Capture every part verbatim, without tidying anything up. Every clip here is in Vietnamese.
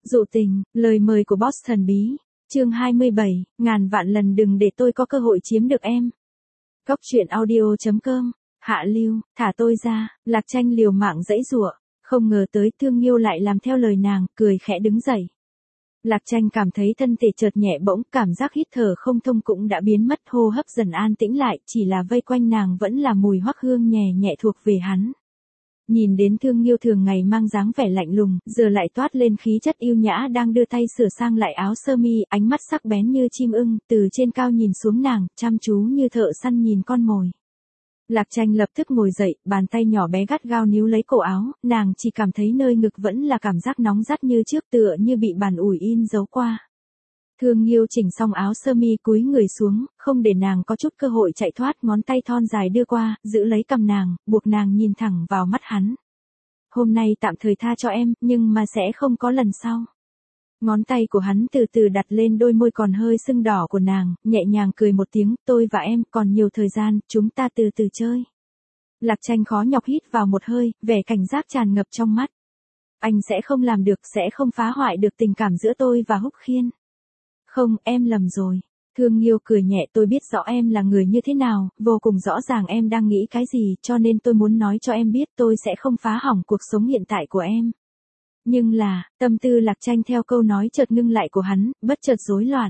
Dụ tình, lời mời của boss thần bí. Chương hai mươi bảy, ngàn vạn lần đừng để tôi có cơ hội chiếm được em. Góc truyện audio chấm com. Hạ Lưu, thả tôi ra. Lạc Tranh liều mạng giãy giụa, không ngờ tới Thương Nghiêu lại làm theo lời nàng, cười khẽ đứng dậy. Lạc Tranh cảm thấy thân thể chợt nhẹ bỗng, cảm giác hít thở không thông cũng đã biến mất, hô hấp dần an tĩnh lại, chỉ là vây quanh nàng vẫn là mùi hoắc hương nhẹ nhẹ thuộc về hắn. Nhìn đến Thương Nghiêu thường ngày mang dáng vẻ lạnh lùng, giờ lại toát lên khí chất yêu nhã đang đưa tay sửa sang lại áo sơ mi, ánh mắt sắc bén như chim ưng, từ trên cao nhìn xuống nàng, chăm chú như thợ săn nhìn con mồi. Lạc Tranh lập tức ngồi dậy, bàn tay nhỏ bé gắt gao níu lấy cổ áo, nàng chỉ cảm thấy nơi ngực vẫn là cảm giác nóng rát như trước, tựa như bị bàn ủi in dấu qua. Thương Nghiêu chỉnh xong áo sơ mi cúi người xuống, không để nàng có chút cơ hội chạy thoát, ngón tay thon dài đưa qua, giữ lấy cằm nàng, buộc nàng nhìn thẳng vào mắt hắn. Hôm nay tạm thời tha cho em, nhưng mà sẽ không có lần sau. Ngón tay của hắn từ từ đặt lên đôi môi còn hơi sưng đỏ của nàng, nhẹ nhàng cười một tiếng, tôi và em còn nhiều thời gian, chúng ta từ từ chơi. Lạc Tranh khó nhọc hít vào một hơi, vẻ cảnh giác tràn ngập trong mắt. Anh sẽ không làm được, sẽ không phá hoại được tình cảm giữa tôi và Húc Khiên. Không, em lầm rồi. Thương Nghiêu cười nhẹ, tôi biết rõ em là người như thế nào, vô cùng rõ ràng em đang nghĩ cái gì, cho nên tôi muốn nói cho em biết tôi sẽ không phá hỏng cuộc sống hiện tại của em. Nhưng là, tâm tư Lạc Tranh theo câu nói chợt ngưng lại của hắn, bất chợt rối loạn.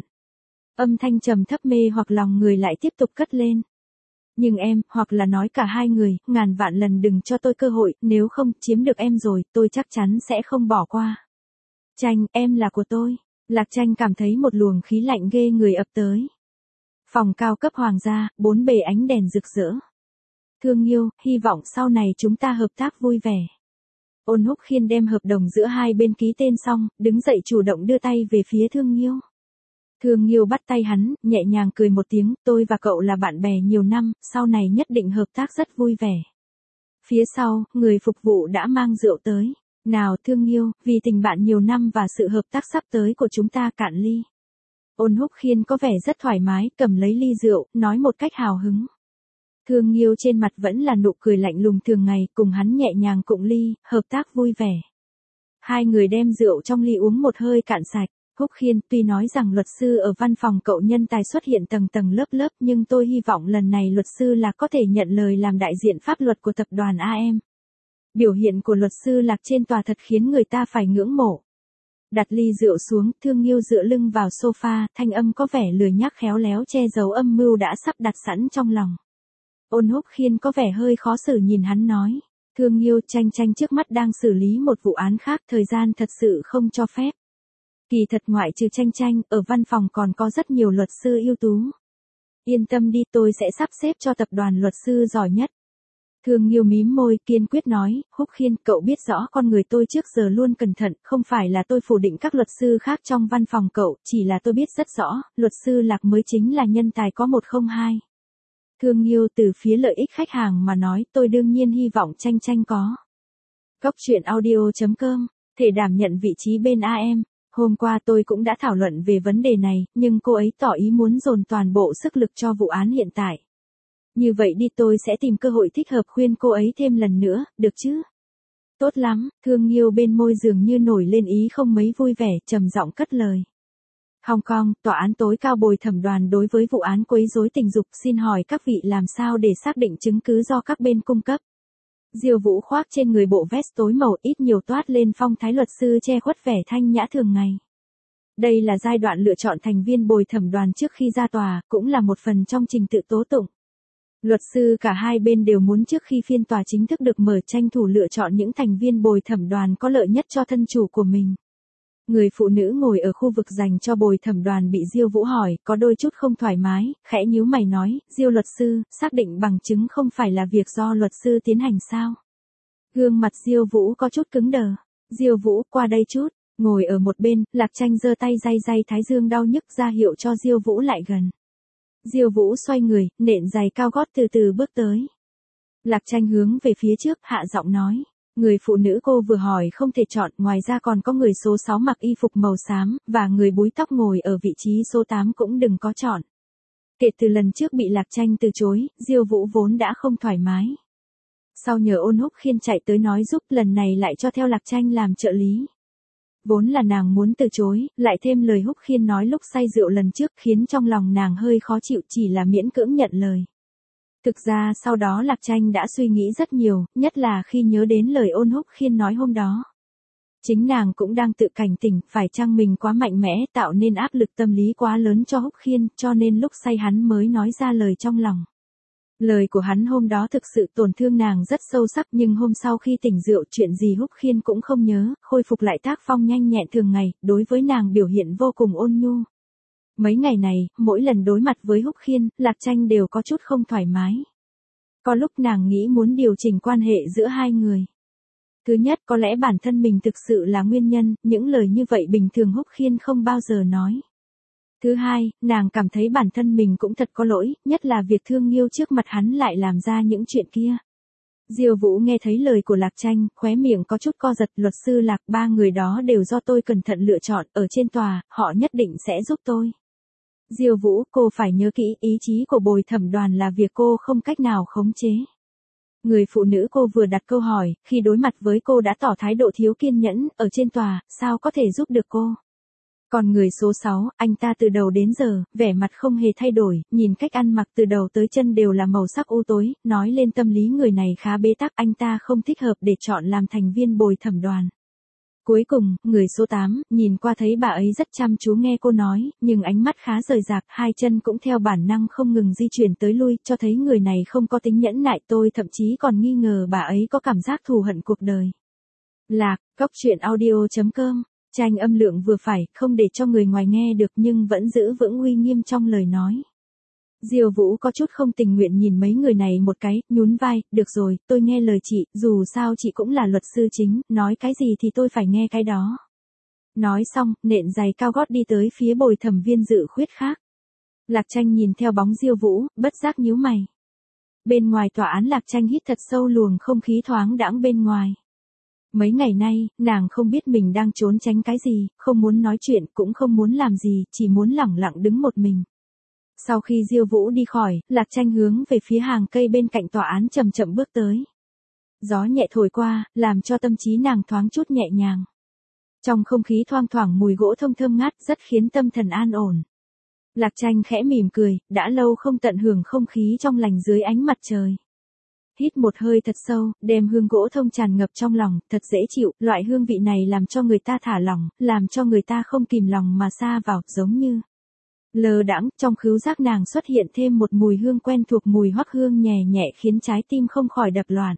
Âm thanh trầm thấp mê hoặc lòng người lại tiếp tục cất lên. Nhưng em, hoặc là nói cả hai người, ngàn vạn lần đừng cho tôi cơ hội, nếu không, chiếm được em rồi, tôi chắc chắn sẽ không bỏ qua. Tranh, em là của tôi. Lạc Tranh cảm thấy một luồng khí lạnh ghê người ập tới. Phòng cao cấp hoàng gia, bốn bề ánh đèn rực rỡ. Thương Nghiêu, hy vọng sau này chúng ta hợp tác vui vẻ. Ôn Húc Khiên đem hợp đồng giữa hai bên ký tên xong, đứng dậy chủ động đưa tay về phía Thương Nghiêu. Thương Nghiêu bắt tay hắn, nhẹ nhàng cười một tiếng, tôi và cậu là bạn bè nhiều năm, sau này nhất định hợp tác rất vui vẻ. Phía sau, người phục vụ đã mang rượu tới. Nào Thương Nghiêu, vì tình bạn nhiều năm và sự hợp tác sắp tới của chúng ta cạn ly. Ôn Húc Khiên có vẻ rất thoải mái, cầm lấy ly rượu, nói một cách hào hứng. Thương Nghiêu trên mặt vẫn là nụ cười lạnh lùng thường ngày, cùng hắn nhẹ nhàng cụng ly, hợp tác vui vẻ. Hai người đem rượu trong ly uống một hơi cạn sạch. Húc Khiên, tuy nói rằng luật sư ở văn phòng cậu nhân tài xuất hiện tầng tầng lớp lớp, nhưng tôi hy vọng lần này luật sư là có thể nhận lời làm đại diện pháp luật của tập đoàn a em. Biểu hiện của luật sư Lạc trên tòa thật khiến người ta phải ngưỡng mộ. Đặt ly rượu xuống, Thương Nghiêu dựa lưng vào sofa, thanh âm có vẻ lười nhác khéo léo che giấu âm mưu đã sắp đặt sẵn trong lòng. Ôn Húc Khiên có vẻ hơi khó xử nhìn hắn nói. Thương Nghiêu, Tranh Tranh trước mắt đang xử lý một vụ án khác, thời gian thật sự không cho phép. Kỳ thật ngoại trừ Tranh Tranh, ở văn phòng còn có rất nhiều luật sư ưu tú. Yên tâm đi, tôi sẽ sắp xếp cho tập đoàn luật sư giỏi nhất. Thương Nghiêu mím môi, kiên quyết nói, Húc Khiên, cậu biết rõ con người tôi trước giờ luôn cẩn thận, không phải là tôi phủ định các luật sư khác trong văn phòng cậu, chỉ là tôi biết rất rõ, luật sư Lạc mới chính là nhân tài có một không hai. Thương Nghiêu từ phía lợi ích khách hàng mà nói, tôi đương nhiên hy vọng Tranh Tranh có. Góc truyện audio chấm com, thể đảm nhận vị trí bên a em. Hôm qua tôi cũng đã thảo luận về vấn đề này, nhưng cô ấy tỏ ý muốn dồn toàn bộ sức lực cho vụ án hiện tại. Như vậy đi, tôi sẽ tìm cơ hội thích hợp khuyên cô ấy thêm lần nữa, được chứ? Tốt lắm, Thương Nghiêu bên môi dường như nổi lên ý không mấy vui vẻ, trầm giọng cất lời. Hồng Kông, tòa án tối cao bồi thẩm đoàn đối với vụ án quấy rối tình dục, xin hỏi các vị làm sao để xác định chứng cứ do các bên cung cấp. Diêu Vũ khoác trên người bộ vest tối màu, ít nhiều toát lên phong thái luật sư che khuất vẻ thanh nhã thường ngày. Đây là giai đoạn lựa chọn thành viên bồi thẩm đoàn trước khi ra tòa, cũng là một phần trong trình tự tố tụng. Luật sư cả hai bên đều muốn trước khi phiên tòa chính thức được mở tranh thủ lựa chọn những thành viên bồi thẩm đoàn có lợi nhất cho thân chủ của mình. Người phụ nữ ngồi ở khu vực dành cho bồi thẩm đoàn bị Diêu Vũ hỏi, có đôi chút không thoải mái, khẽ nhíu mày nói, Diêu luật sư, xác định bằng chứng không phải là việc do luật sư tiến hành sao? Gương mặt Diêu Vũ có chút cứng đờ. Diêu Vũ, qua đây chút. Ngồi ở một bên, Lạc Tranh giơ tay day day thái dương đau nhức ra hiệu cho Diêu Vũ lại gần. Diêu Vũ xoay người, nện giày cao gót từ từ bước tới. Lạc Tranh hướng về phía trước, hạ giọng nói. Người phụ nữ cô vừa hỏi không thể chọn, ngoài ra còn có người số sáu mặc y phục màu xám, và người búi tóc ngồi ở vị trí số tám cũng đừng có chọn. Kể từ lần trước bị Lạc Tranh từ chối, Diêu Vũ vốn đã không thoải mái. Sau nhờ Ôn Húc Khiên chạy tới nói giúp, lần này lại cho theo Lạc Tranh làm trợ lý. Vốn là nàng muốn từ chối, lại thêm lời Húc Khiên nói lúc say rượu lần trước khiến trong lòng nàng hơi khó chịu, chỉ là miễn cưỡng nhận lời. Thực ra sau đó Lạc Tranh đã suy nghĩ rất nhiều, nhất là khi nhớ đến lời Ôn Húc Khiên nói hôm đó. Chính nàng cũng đang tự cảnh tỉnh, phải chăng mình quá mạnh mẽ tạo nên áp lực tâm lý quá lớn cho Húc Khiên, cho nên lúc say hắn mới nói ra lời trong lòng. Lời của hắn hôm đó thực sự tổn thương nàng rất sâu sắc, nhưng hôm sau khi tỉnh rượu chuyện gì Húc Khiên cũng không nhớ, khôi phục lại tác phong nhanh nhẹn thường ngày, đối với nàng biểu hiện vô cùng ôn nhu. Mấy ngày này, mỗi lần đối mặt với Húc Khiên, Lạc Tranh đều có chút không thoải mái. Có lúc nàng nghĩ muốn điều chỉnh quan hệ giữa hai người. Thứ nhất, có lẽ bản thân mình thực sự là nguyên nhân, những lời như vậy bình thường Húc Khiên không bao giờ nói. Thứ hai, nàng cảm thấy bản thân mình cũng thật có lỗi, nhất là việc thương Nghiêu trước mặt hắn lại làm ra những chuyện kia. Diêu Vũ nghe thấy lời của Lạc Tranh, khóe miệng có chút co giật, luật sư Lạc, ba người đó đều do tôi cẩn thận lựa chọn, ở trên tòa, họ nhất định sẽ giúp tôi. Diêu Vũ, cô phải nhớ kỹ, ý chí của bồi thẩm đoàn là việc cô không cách nào khống chế. Người phụ nữ cô vừa đặt câu hỏi, khi đối mặt với cô đã tỏ thái độ thiếu kiên nhẫn, ở trên tòa, sao có thể giúp được cô. Còn người số sáu, anh ta từ đầu đến giờ, vẻ mặt không hề thay đổi, nhìn cách ăn mặc từ đầu tới chân đều là màu sắc u tối, nói lên tâm lý người này khá bế tắc, anh ta không thích hợp để chọn làm thành viên bồi thẩm đoàn. Cuối cùng, người số tám, nhìn qua thấy bà ấy rất chăm chú nghe cô nói, nhưng ánh mắt khá rời rạc, hai chân cũng theo bản năng không ngừng di chuyển tới lui, cho thấy người này không có tính nhẫn nại, tôi thậm chí còn nghi ngờ bà ấy có cảm giác thù hận cuộc đời. Lạc, Cốc Truyện Audio chấm com. Tranh âm lượng vừa phải, không để cho người ngoài nghe được nhưng vẫn giữ vững uy nghiêm trong lời nói. Diêu Vũ có chút không tình nguyện nhìn mấy người này một cái, nhún vai, được rồi, tôi nghe lời chị, dù sao chị cũng là luật sư chính, nói cái gì thì tôi phải nghe cái đó. Nói xong, nện giày cao gót đi tới phía bồi thẩm viên dự khuyết khác. Lạc Tranh nhìn theo bóng Diêu Vũ, bất giác nhíu mày. Bên ngoài tòa án Lạc Tranh hít thật sâu luồng không khí thoáng đãng bên ngoài. Mấy ngày nay, nàng không biết mình đang trốn tránh cái gì, không muốn nói chuyện, cũng không muốn làm gì, chỉ muốn lẳng lặng đứng một mình. Sau khi Diêu Vũ đi khỏi, Lạc Tranh hướng về phía hàng cây bên cạnh tòa án chậm chậm bước tới. Gió nhẹ thổi qua, làm cho tâm trí nàng thoáng chút nhẹ nhàng. Trong không khí thoang thoảng mùi gỗ thông thơm ngát rất khiến tâm thần an ổn. Lạc Tranh khẽ mỉm cười, đã lâu không tận hưởng không khí trong lành dưới ánh mặt trời. Hít một hơi thật sâu, đem hương gỗ thông tràn ngập trong lòng, thật dễ chịu, loại hương vị này làm cho người ta thả lỏng, làm cho người ta không kìm lòng mà sa vào, giống như lơ đãng, trong khứu giác nàng xuất hiện thêm một mùi hương quen thuộc, mùi hoắc hương nhẹ nhẹ khiến trái tim không khỏi đập loạn.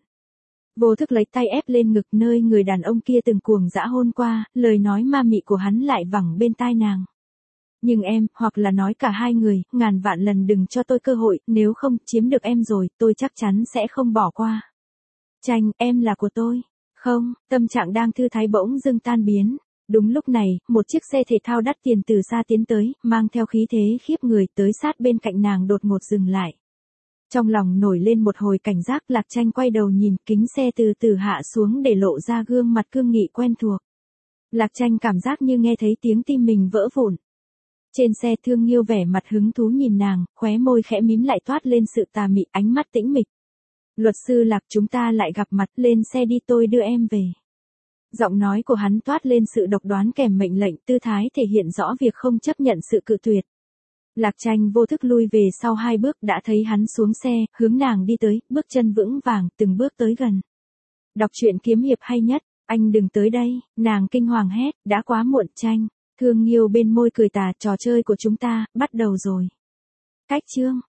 Vô thức lấy tay ép lên ngực nơi người đàn ông kia từng cuồng dã hôn qua, lời nói ma mị của hắn lại vẳng bên tai nàng. Nhưng em, hoặc là nói cả hai người, ngàn vạn lần đừng cho tôi cơ hội, nếu không, chiếm được em rồi, tôi chắc chắn sẽ không bỏ qua. Tranh, em là của tôi. Không, tâm trạng đang thư thái bỗng dưng tan biến. Đúng lúc này, một chiếc xe thể thao đắt tiền từ xa tiến tới, mang theo khí thế khiếp người tới sát bên cạnh nàng đột ngột dừng lại. Trong lòng nổi lên một hồi cảnh giác, Lạc Tranh quay đầu nhìn, kính xe từ từ hạ xuống để lộ ra gương mặt cương nghị quen thuộc. Lạc Tranh cảm giác như nghe thấy tiếng tim mình vỡ vụn. Trên xe Thương Nghiêu vẻ mặt hứng thú nhìn nàng, khóe môi khẽ mím lại toát lên sự tà mị, ánh mắt tĩnh mịch. Luật sư Lạc, chúng ta lại gặp mặt, lên xe đi, tôi đưa em về. Giọng nói của hắn toát lên sự độc đoán kèm mệnh lệnh, tư thái thể hiện rõ việc không chấp nhận sự cự tuyệt. Lạc Tranh vô thức lui về sau hai bước, đã thấy hắn xuống xe, hướng nàng đi tới, bước chân vững vàng, từng bước tới gần. Đọc truyện kiếm hiệp hay nhất, anh đừng tới đây, nàng kinh hoàng hét, đã quá muộn. Tranh. Thương Nghiêu bên môi cười tà, trò chơi của chúng ta, bắt đầu rồi. Cách chương.